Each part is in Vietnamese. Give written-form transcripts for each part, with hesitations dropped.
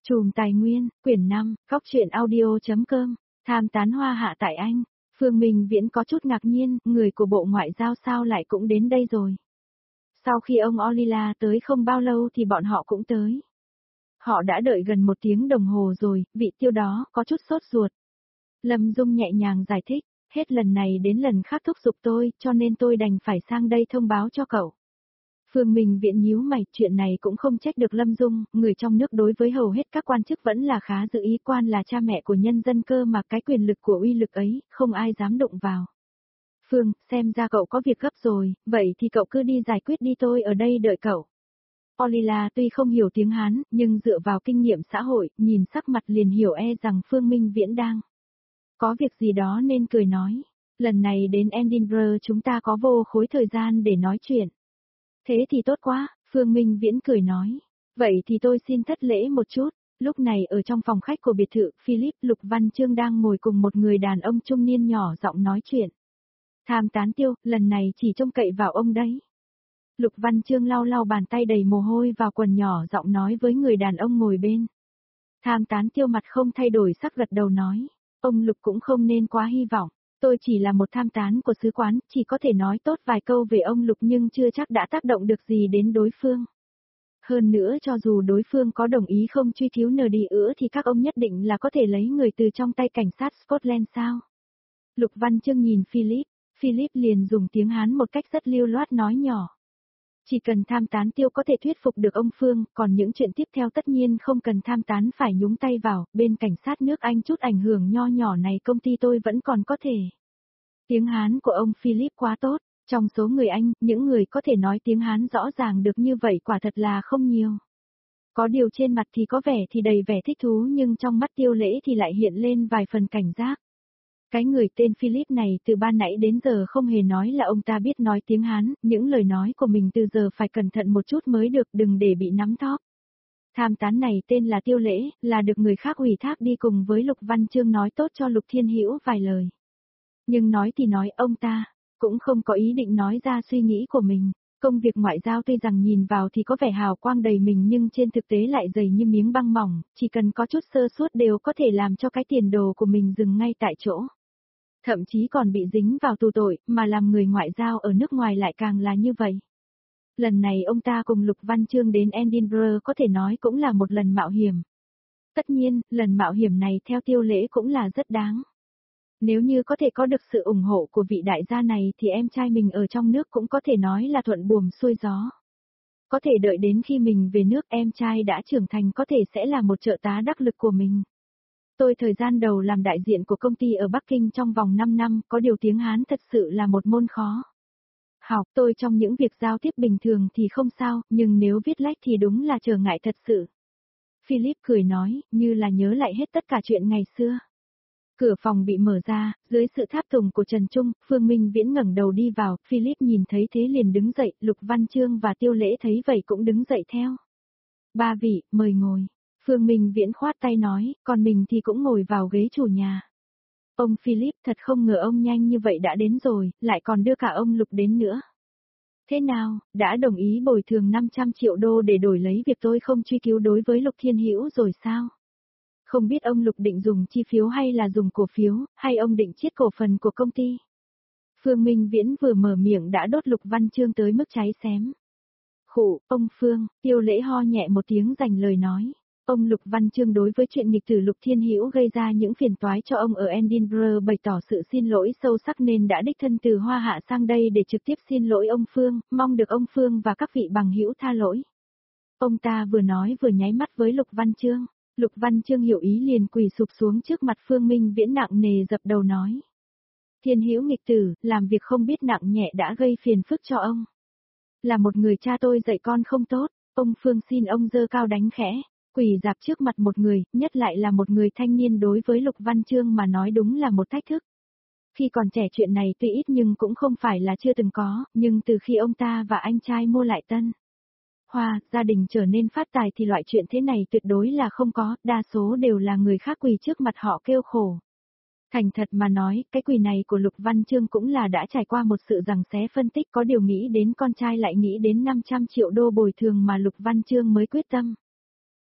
Chùm Tài Nguyên, quyển 5, góc truyện audio.com, tham tán Hoa Hạ tại Anh. Phương Minh Viễn có chút ngạc nhiên, người của Bộ Ngoại giao sao lại cũng đến đây rồi. Sau khi ông Olila tới không bao lâu thì bọn họ cũng tới. Họ đã đợi gần 1 tiếng đồng hồ rồi, vị Tiêu đó có chút sốt ruột. Lâm Dung nhẹ nhàng giải thích, hết lần này đến lần khác thúc giục tôi, cho nên tôi đành phải sang đây thông báo cho cậu. Phương Minh Viễn nhíu mày, chuyện này cũng không trách được Lâm Dung, người trong nước đối với hầu hết các quan chức vẫn là khá giữ ý, quan là cha mẹ của nhân dân cơ mà, cái quyền lực của uy lực ấy, không ai dám đụng vào. Phương, xem ra cậu có việc gấp rồi, vậy thì cậu cứ đi giải quyết đi, tôi ở đây đợi cậu. Olila tuy không hiểu tiếng Hán, nhưng dựa vào kinh nghiệm xã hội, nhìn sắc mặt liền hiểu rằng Phương Minh Viễn đang có việc gì đó nên cười nói. Lần này đến Edinburgh chúng ta có vô khối thời gian để nói chuyện. Thế thì tốt quá, Phương Minh Viễn cười nói. Vậy thì tôi xin thất lễ một chút. Lúc này ở trong phòng khách của biệt thự, Philip Lục Văn Chương đang ngồi cùng một người đàn ông trung niên nhỏ giọng nói chuyện. Tham tán Tiêu, lần này chỉ trông cậy vào ông đấy. Lục Văn Chương lau lau bàn tay đầy mồ hôi vào quần nhỏ giọng nói với người đàn ông ngồi bên. Tham tán Tiêu mặt không thay đổi sắc gật đầu nói. Ông Lục cũng không nên quá hy vọng. Tôi chỉ là một tham tán của sứ quán, chỉ có thể nói tốt vài câu về ông Lục nhưng chưa chắc đã tác động được gì đến đối phương. Hơn nữa cho dù đối phương có đồng ý không truy cứu nờ đi nữa thì các ông nhất định là có thể lấy người từ trong tay cảnh sát Scotland sao? Lục Văn Chương nhìn Philip liền dùng tiếng Hán một cách rất lưu loát nói nhỏ. Chỉ cần tham tán Tiêu có thể thuyết phục được ông Phương, còn những chuyện tiếp theo tất nhiên không cần tham tán phải nhúng tay vào, bên cảnh sát nước Anh chút ảnh hưởng nho nhỏ này công ty tôi vẫn còn có thể. Tiếng Hán của ông Philip quá tốt, trong số người Anh, những người có thể nói tiếng Hán rõ ràng được như vậy quả thật là không nhiều. Có điều trên mặt thì có vẻ thì đầy vẻ thích thú nhưng trong mắt Tiêu Lễ thì lại hiện lên vài phần cảnh giác. Cái người tên Philip này từ ban nãy đến giờ không hề nói là ông ta biết nói tiếng Hán, những lời nói của mình từ giờ phải cẩn thận một chút mới được, đừng để bị nắm thóp. Tham tán này tên là Tiêu Lễ, là được người khác ủy thác đi cùng với Lục Văn Chương nói tốt cho Lục Thiên Hữu vài lời. Nhưng nói thì nói, ông ta cũng không có ý định nói ra suy nghĩ của mình. Công việc ngoại giao tuy rằng nhìn vào thì có vẻ hào quang đầy mình nhưng trên thực tế lại dày như miếng băng mỏng, chỉ cần có chút sơ suất đều có thể làm cho cái tiền đồ của mình dừng ngay tại chỗ. Thậm chí còn bị dính vào tù tội, mà làm người ngoại giao ở nước ngoài lại càng là như vậy. Lần này ông ta cùng Lục Văn Chương đến Edinburgh có thể nói cũng là một lần mạo hiểm. Tất nhiên, lần mạo hiểm này theo Tiêu Lễ cũng là rất đáng. Nếu như có thể có được sự ủng hộ của vị đại gia này thì em trai mình ở trong nước cũng có thể nói là thuận buồm xuôi gió. Có thể đợi đến khi mình về nước em trai đã trưởng thành có thể sẽ là một trợ tá đắc lực của mình. Tôi thời gian đầu làm đại diện của công ty ở Bắc Kinh trong vòng 5 năm, có điều tiếng Hán thật sự là một môn khó. Học tôi trong những việc giao tiếp bình thường thì không sao, nhưng nếu viết lách thì đúng là trở ngại thật sự. Philip cười nói, như là nhớ lại hết tất cả chuyện ngày xưa. Cửa phòng bị mở ra, dưới sự tháp tùng của Trần Trung, Phương Minh Viễn ngẩng đầu đi vào, Philip nhìn thấy thế liền đứng dậy, Lục Văn Chương và Tiêu Lễ thấy vậy cũng đứng dậy theo. Ba vị, mời ngồi. Phương Minh Viễn khoát tay nói, còn mình thì cũng ngồi vào ghế chủ nhà. Ông Philip thật không ngờ ông nhanh như vậy đã đến rồi, lại còn đưa cả ông Lục đến nữa. Thế nào, đã đồng ý bồi thường 500 triệu đô để đổi lấy việc tôi không truy cứu đối với Lục Thiên Hữu rồi sao? Không biết ông Lục định dùng chi phiếu hay là dùng cổ phiếu, hay ông định chiết cổ phần của công ty? Phương Minh Viễn vừa mở miệng đã đốt Lục Văn Chương tới mức cháy xém. Khụ, ông Phương, Tiêu Lễ ho nhẹ một tiếng dành lời nói. Ông Lục Văn Chương đối với chuyện nghịch tử Lục Thiên Hữu gây ra những phiền toái cho ông ở Edinburgh bày tỏ sự xin lỗi sâu sắc nên đã đích thân từ Hoa Hạ sang đây để trực tiếp xin lỗi ông Phương, mong được ông Phương và các vị bằng hữu tha lỗi. Ông ta vừa nói vừa nháy mắt với Lục Văn Chương. Lục Văn Chương hiểu ý liền quỳ sụp xuống trước mặt Phương Minh Viễn nặng nề dập đầu nói. Thiên Hữu nghịch tử, làm việc không biết nặng nhẹ đã gây phiền phức cho ông. Là một người cha tôi dạy con không tốt, ông Phương xin ông giơ cao đánh khẽ, quỳ dạp trước mặt một người, nhất lại là một người thanh niên đối với Lục Văn Chương mà nói đúng là một thách thức. Khi còn trẻ chuyện này tuy ít nhưng cũng không phải là chưa từng có, nhưng từ khi ông ta và anh trai mua lại tân Hoa, gia đình trở nên phát tài thì loại chuyện thế này tuyệt đối là không có, đa số đều là người khác quỳ trước mặt họ kêu khổ. Thành thật mà nói, cái quỳ này của Lục Văn Chương cũng là đã trải qua một sự giằng xé phân tích, có điều nghĩ đến con trai lại nghĩ đến 500 triệu đô bồi thường mà Lục Văn Chương mới quyết tâm.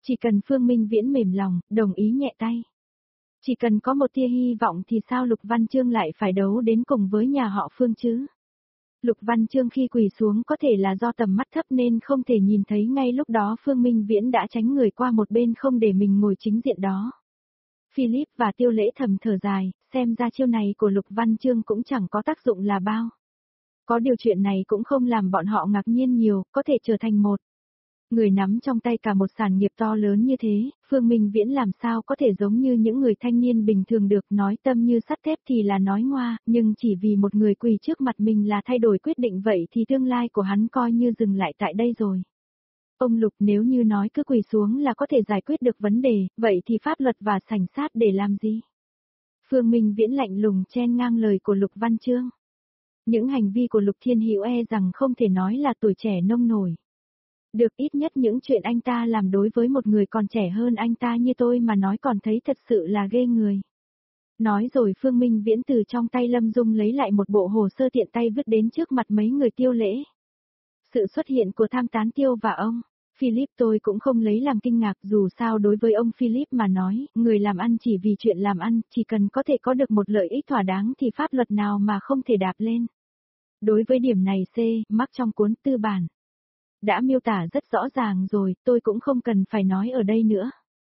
Chỉ cần Phương Minh Viễn mềm lòng, đồng ý nhẹ tay. Chỉ cần có một tia hy vọng thì sao Lục Văn Chương lại phải đấu đến cùng với nhà họ Phương chứ? Lục Văn Chương khi quỳ xuống có thể là do tầm mắt thấp nên không thể nhìn thấy ngay lúc đó Phương Minh Viễn đã tránh người qua một bên không để mình ngồi chính diện đó. Philip và Tiêu Lễ thầm thở dài, xem ra chiêu này của Lục Văn Chương cũng chẳng có tác dụng là bao. Có điều chuyện này cũng không làm bọn họ ngạc nhiên nhiều, có thể trở thành một người nắm trong tay cả một sản nghiệp to lớn như thế, Phương Minh Viễn làm sao có thể giống như những người thanh niên bình thường được, nói tâm như sắt thép thì là nói ngoa, nhưng chỉ vì một người quỳ trước mặt mình là thay đổi quyết định vậy thì tương lai của hắn coi như dừng lại tại đây rồi. Ông Lục, nếu như nói cứ quỳ xuống là có thể giải quyết được vấn đề, vậy thì pháp luật và sảnh sát để làm gì? Phương Minh Viễn lạnh lùng chen ngang lời của Lục Văn Chương. Những hành vi của Lục Thiên Hữu rằng không thể nói là tuổi trẻ nông nổi. Được, ít nhất những chuyện anh ta làm đối với một người còn trẻ hơn anh ta như tôi mà nói còn thấy thật sự là ghê người. Nói rồi Phương Minh Viễn từ trong tay Lâm Dung lấy lại một bộ hồ sơ tiện tay vứt đến trước mặt mấy người Tiêu Lễ. Sự xuất hiện của Tham Tán Tiêu và ông Philip tôi cũng không lấy làm kinh ngạc, dù sao đối với ông Philip mà nói, người làm ăn chỉ vì chuyện làm ăn, chỉ cần có thể có được một lợi ích thỏa đáng thì pháp luật nào mà không thể đạp lên. Đối với điểm này mắc trong cuốn tư bản đã miêu tả rất rõ ràng rồi, tôi cũng không cần phải nói ở đây nữa.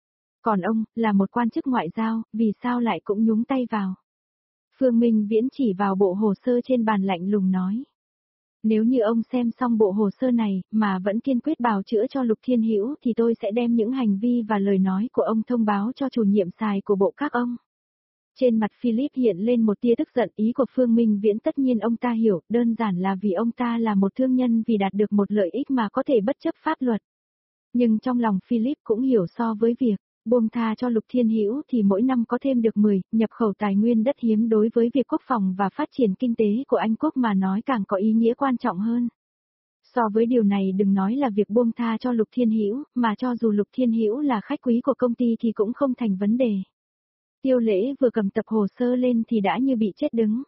Còn ông, là một quan chức ngoại giao, vì sao lại cũng nhúng tay vào? Phương Minh Viễn chỉ vào bộ hồ sơ trên bàn lạnh lùng nói. Nếu như ông xem xong bộ hồ sơ này, mà vẫn kiên quyết bào chữa cho Lục Thiên Hữu thì tôi sẽ đem những hành vi và lời nói của ông thông báo cho chủ nhiệm xài của bộ các ông. Trên mặt Philip hiện lên một tia tức giận, ý của Phương Minh Viễn tất nhiên ông ta hiểu, đơn giản là vì ông ta là một thương nhân vì đạt được một lợi ích mà có thể bất chấp pháp luật. Nhưng trong lòng Philip cũng hiểu so với việc buông tha cho Lục Thiên Hữu thì mỗi năm có thêm được 10 nhập khẩu tài nguyên đất hiếm đối với việc quốc phòng và phát triển kinh tế của Anh quốc mà nói càng có ý nghĩa quan trọng hơn. So với điều này đừng nói là việc buông tha cho Lục Thiên Hữu, mà cho dù Lục Thiên Hữu là khách quý của công ty thì cũng không thành vấn đề. Tiêu Lễ vừa cầm tập hồ sơ lên thì đã như bị chết đứng.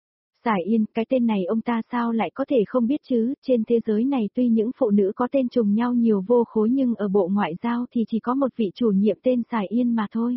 Sải Yên, cái tên này ông ta sao lại có thể không biết chứ, trên thế giới này tuy những phụ nữ có tên trùng nhau nhiều vô khối nhưng ở Bộ Ngoại giao thì chỉ có một vị chủ nhiệm tên Sải Yên mà thôi.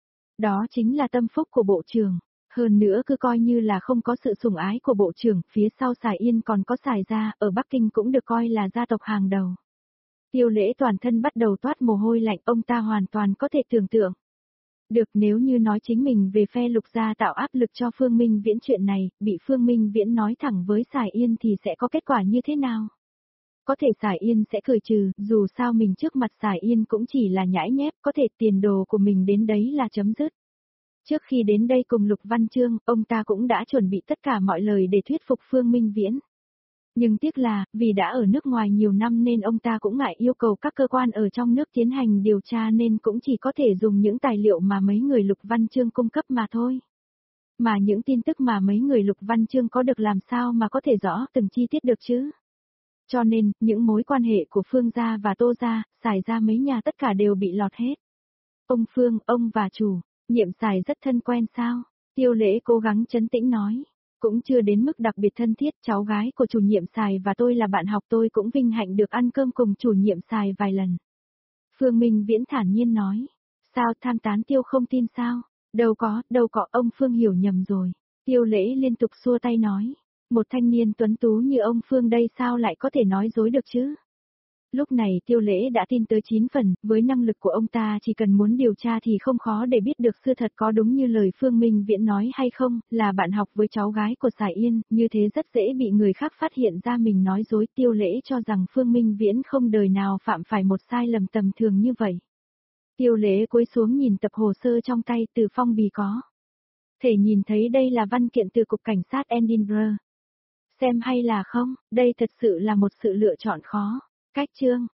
Đó chính là tâm phúc của Bộ trưởng. Hơn nữa cứ coi như là không có sự sủng ái của Bộ trưởng, phía sau Sải Yên còn có Sải gia, ở Bắc Kinh cũng được coi là gia tộc hàng đầu. Tiêu Lễ toàn thân bắt đầu toát mồ hôi lạnh, ông ta hoàn toàn có thể tưởng tượng. Được, nếu như nói chính mình về phe Lục gia tạo áp lực cho Phương Minh Viễn chuyện này, bị Phương Minh Viễn nói thẳng với Sải Yên thì sẽ có kết quả như thế nào? Có thể Sải Yên sẽ cười trừ, dù sao mình trước mặt Sải Yên cũng chỉ là nhãi nhép, có thể tiền đồ của mình đến đấy là chấm dứt. Trước khi đến đây cùng Lục Văn Chương, ông ta cũng đã chuẩn bị tất cả mọi lời để thuyết phục Phương Minh Viễn. Nhưng tiếc là, vì đã ở nước ngoài nhiều năm nên ông ta cũng ngại yêu cầu các cơ quan ở trong nước tiến hành điều tra nên cũng chỉ có thể dùng những tài liệu mà mấy người Lục Văn Chương cung cấp mà thôi. Mà những tin tức mà mấy người Lục Văn Chương có được làm sao mà có thể rõ từng chi tiết được chứ? Cho nên, những mối quan hệ của Phương gia và Tô gia, Sải gia mấy nhà tất cả đều bị lọt hết. Ông Phương, ông và chủ nhiệm Sải rất thân quen sao? Tiêu Lễ cố gắng trấn tĩnh nói. Cũng chưa đến mức đặc biệt thân thiết, cháu gái của chủ nhiệm Sài và tôi là bạn học, tôi cũng vinh hạnh được ăn cơm cùng chủ nhiệm Sài vài lần. Phương Minh Viễn thản nhiên nói. Sao Tham Tán Tiêu không tin sao? Đâu có, ông Phương hiểu nhầm rồi. Tiêu Lễ liên tục xua tay nói. Một thanh niên tuấn tú như ông Phương đây sao lại có thể nói dối được chứ? Lúc này Tiêu Lễ đã tin tới 9 phần, với năng lực của ông ta chỉ cần muốn điều tra thì không khó để biết được sự thật có đúng như lời Phương Minh Viễn nói hay không, là bạn học với cháu gái của Sải Yên, như thế rất dễ bị người khác phát hiện ra mình nói dối. Tiêu Lễ cho rằng Phương Minh Viễn không đời nào phạm phải một sai lầm tầm thường như vậy. Tiêu Lễ cúi xuống nhìn tập hồ sơ trong tay, từ phong bì có thể nhìn thấy đây là văn kiện từ Cục Cảnh sát Edinburgh. Xem hay là không, đây thật sự là một sự lựa chọn khó. Cách chương